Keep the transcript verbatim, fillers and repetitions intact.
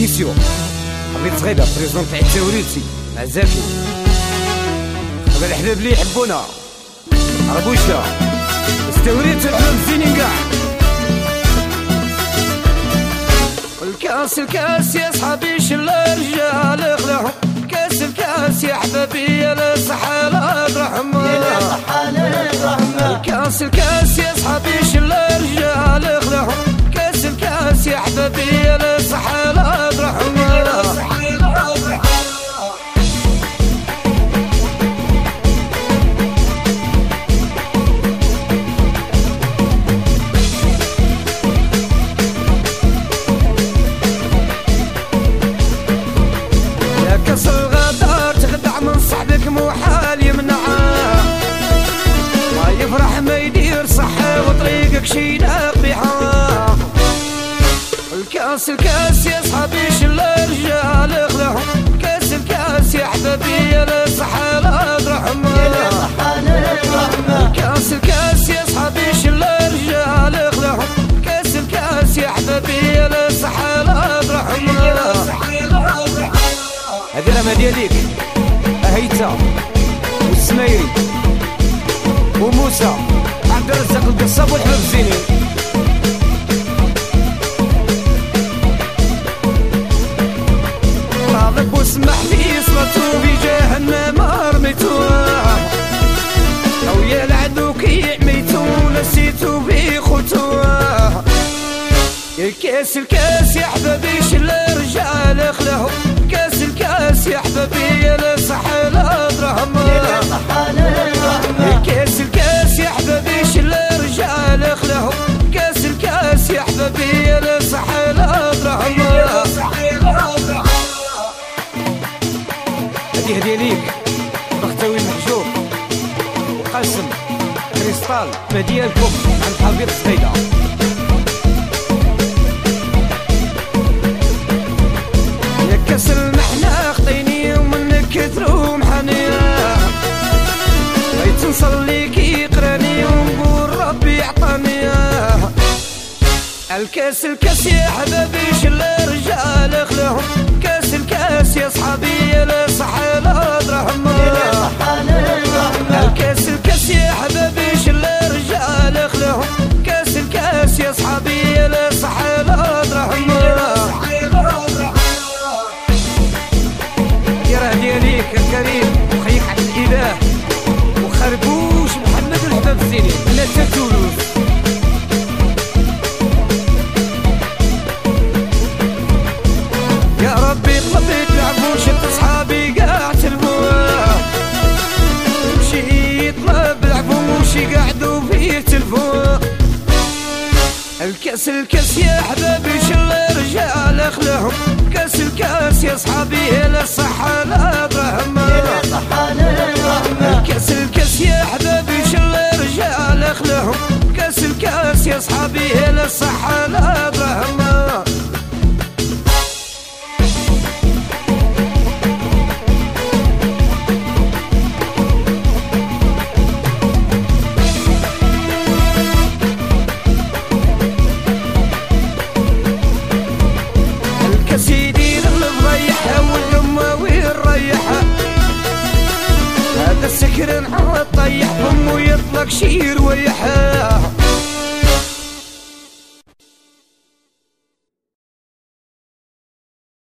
ليميسيون حبيت صغيرة بريزون تاع التوريتي مع زاكي خبر الحباب لي يحبونا عربوشة استوريت الحلم زينين قاع الكاس الكاس يا صحابي شل الرجال خلاهم كاس الكاس يا حبابي يا صحة الرحمة يا صحة الرحمة الكاس الكاس يا صحابي شل الرجال خلاهم كاس الكاس يا حبابي يا صحة الرحمة يا صحة الرحمة محال يمنعه ما يفرح ما يدير صحة وطريقك شي نقبحه الكاس الكاس يا صحابي شل الرجال خلاهم كاس الكاس يا حبابي يا صحة الرحمة يا صحة الرحمة الكاس الكاس يا صحابي شل الرجال خلاهم كاس الكاس يا حبابي يا صحة الرحمة يا صحة الرحمة هذه راه دياليك هيتا والسمايري وموسى عبد الرزاق القصاب والحباب الزينين طالب واسمح لي صلاتو في جهنم رميتو او يا العدو كي عميتو نسيتو في خوتو الكاس الكاس يا حبابي شل الرجال خلاهم كاس الكاس يا حبابي يا صحة الرحمة يا صحة الرحمة كاس الكاس يا حبابي شل الرجال خلاهم كاس الكاس يا حبابي يا صحة الرحمة يا صحة الرحمة هذه هدية ليك بختوي المحجوب وقاسم كريستال ما ديالكم عن حبيب صغيدة كاس المحنة خطيني ومنك كثرو محنية بغيت نصلي كي يقراني ونقول ربي عطاني الكاس الكاس يا حبابي شل الرجال خلاهم كاس الكاس يا صحابي يا صحة الرحمة يا صحة الرحمة الكاس الكاس يا حبابي شل الرجال خلاهم كاس الكاس يا صحابي يا صحة الرحمة يا صحة الرحمة راه دياليك الكريم وخيك على الاله وخربوش محمد الحباب الزينين لا تتولوز يا ربي طلبي تلعبوا شت صحابي قاع تلفوا مشي يطلب لعبوا مشي قعدوا فيه تلفوا الكاس الكاس يا حبابي شل الرجال خلاهم كاس الكاس يا صحابي يا صحة الرحمة يا صحة الرحمة الكاس الكاس يا حبابي